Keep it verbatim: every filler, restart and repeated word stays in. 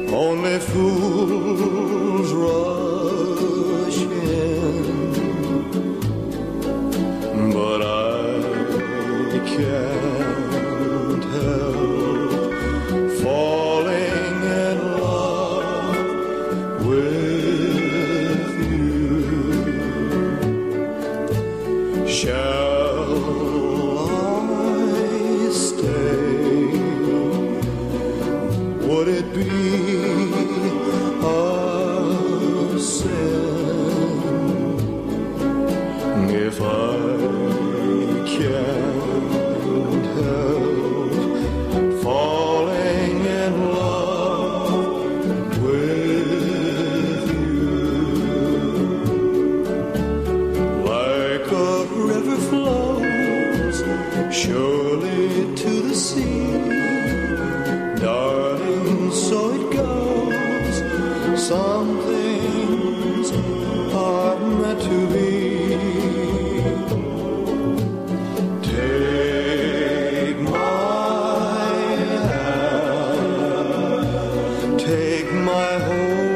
only fools rush in, but I can't help falling in love with you. Shall I stay? Would it be a sin if I can't help falling in love with you? Like a river flows surely to the sea, darling, so it goes. Some things are meant to be. Take my hand, take my whole